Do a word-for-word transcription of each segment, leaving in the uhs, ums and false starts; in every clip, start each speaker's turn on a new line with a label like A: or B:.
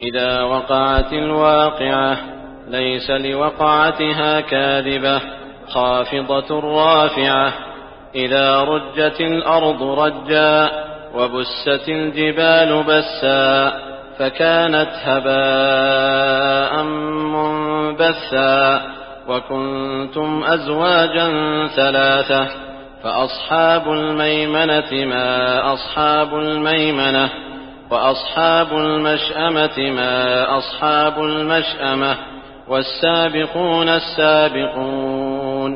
A: إذا وقعت الواقعة ليس لوقعتها كاذبة خافضة رافعة. إذا رجت الأرض رجا وبست الجبال بسا فكانت هباء منبثا. وكنتم أزواجا ثلاثة فأصحاب الميمنة ما أصحاب الميمنة وأصحاب المشأمة ما أصحاب المشأمة والسابقون السابقون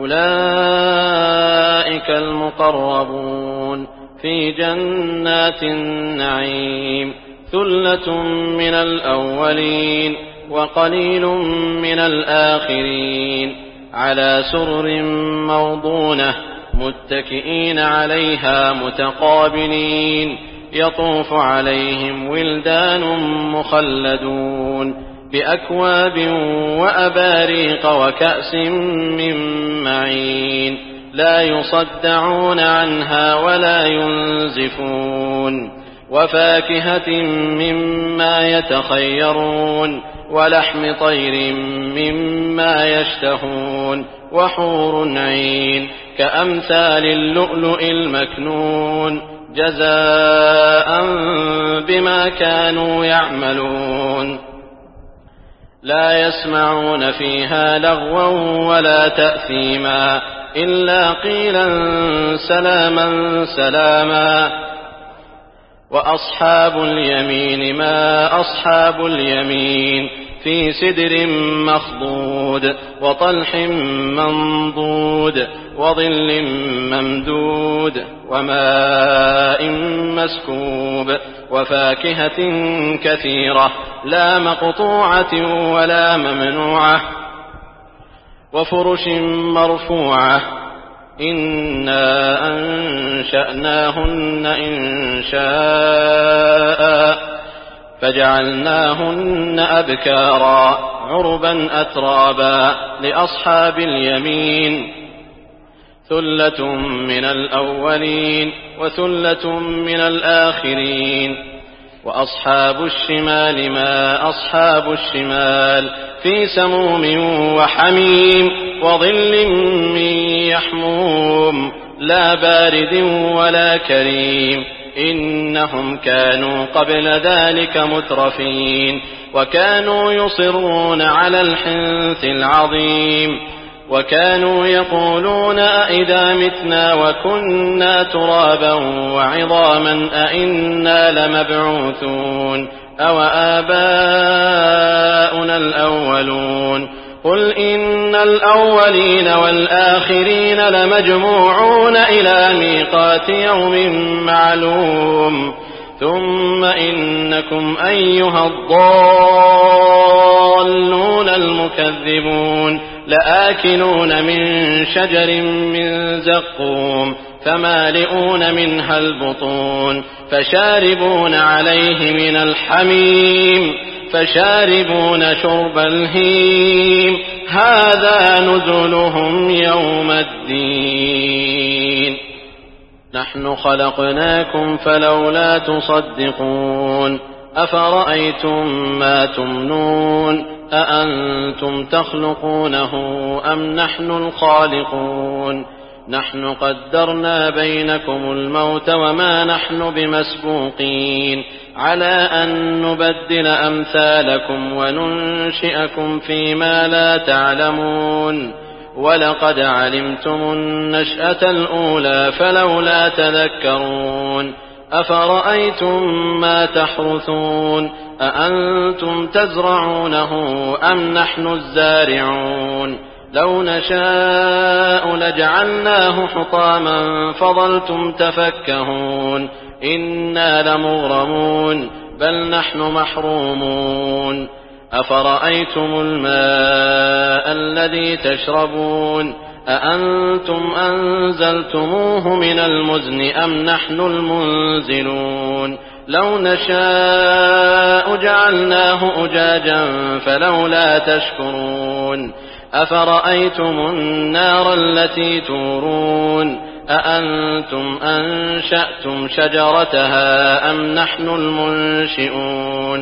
A: أولئك المقربون في جنات النعيم. ثلة من الأولين وقليل من الآخرين على سرر موضونة متكئين عليها متقابلين يطوف عليهم ولدان مخلدون بأكواب وأباريق وكأس من معين لا يصدعون عنها ولا ينزفون. وفاكهة مما يتخيرون ولحم طير مما يشتهون وحور عين كأمثال اللؤلؤ المكنون جزاء بما كانوا يعملون. لا يسمعون فيها لغوا ولا تأثيما إلا قيلا سلاما سلاما. وأصحاب اليمين ما أصحاب اليمين في سدر مخضود وطلح منضود وظل ممدود وماء مسكوب وفاكهة كثيرة لا مقطوعة ولا ممنوعة وفرش مرفوعة. إنا أنشأناهن إنشاء فجعلناهن أبكارا عربا أترابا لأصحاب اليمين. ثلة من الأولين وثلة من الآخرين. وأصحاب الشمال ما أصحاب الشمال في سموم وحميم وظل من يحموم لا بارد ولا كريم. إنهم كانوا قبل ذلك مترفين وكانوا يصرون على الحنث العظيم وكانوا يقولون أئذا متنا وكنا ترابا وعظاما أئنا لمبعوثون أو آباؤنا الأولون. قل إن الأولين والآخرين لمجموعون إلى ميقات يوم معلوم. ثم إنكم أيها الضالون المكذبون لآكلون من شجر من زقوم فمالئون منها البطون فشاربون عليه من الحميم فشاربون شرب الهيم هذا نزلهم يوم الدين. نحن خلقناكم فلولا تصدقون. أفرأيتم ما تمنون أأنتم تخلقونه أم نحن الخالقون. نحن قدرنا بينكم الموت وما نحن بمسبوقين على أن نبدل أمثالكم وننشئكم فيما لا تعلمون. ولقد علمتم النشأة الأولى فلولا تذكرون. أفرأيتم ما تحرثون أأنتم تزرعونه أم نحن الزارعون. لو نشاء لجعلناه حطاما فظلتم تفكهون. إنا لمغرمون بل نحن محرومون. أفرأيتم الماء الذي تشربون أأنتم أنزلتموه من المزن أم نحن المنزلون. لو نشاء جعلناه أجاجا فلولا تشكرون. أفرأيتم النار التي تورون أأنتم أنشأتم شجرتها أم نحن المنشئون.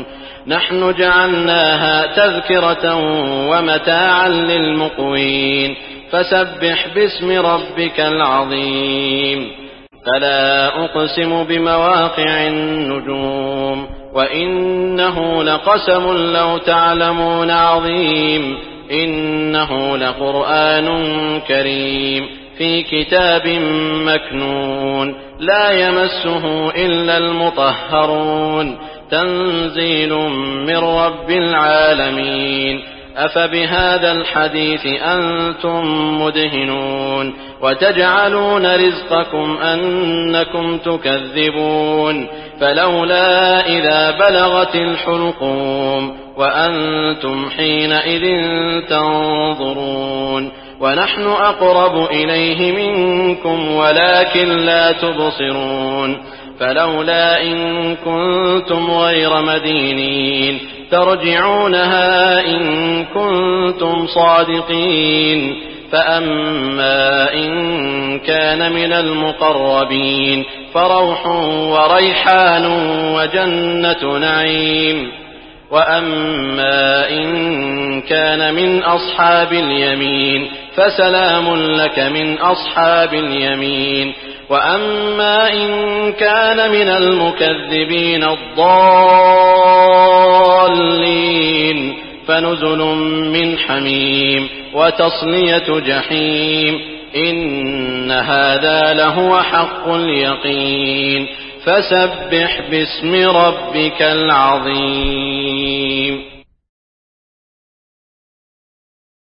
A: نحن جعلناها تذكرة ومتاعا للمقوين فسبح باسم ربك العظيم. فلا أقسم بمواقع النجوم وإنه لقسم لو تعلمون عظيم إنه لقرآن كريم في كتاب مكنون لا يمسه إلا المطهرون تنزيل من رب العالمين. أفبهذا الحديث أنتم مدهنون وتجعلون رزقكم أنكم تكذبون فلولا إذا بلغت الحلقوم وأنتم حينئذ تنظرون ونحن أقرب إليه منكم ولكن لا تبصرون فلولا إن كنتم غير مدينين ترجعونها إن كنتم صادقين. فأما إن كان من المقربين فروح وريحان وجنة نعيم. وأما إن كان من أصحاب اليمين فسلام لك من أصحاب اليمين. وأما إن كان من المكذبين الضالين فنزل من حميم وتصلية جحيم. إن هذا لهو حق اليقين. فسبح باسم ربك العظيم.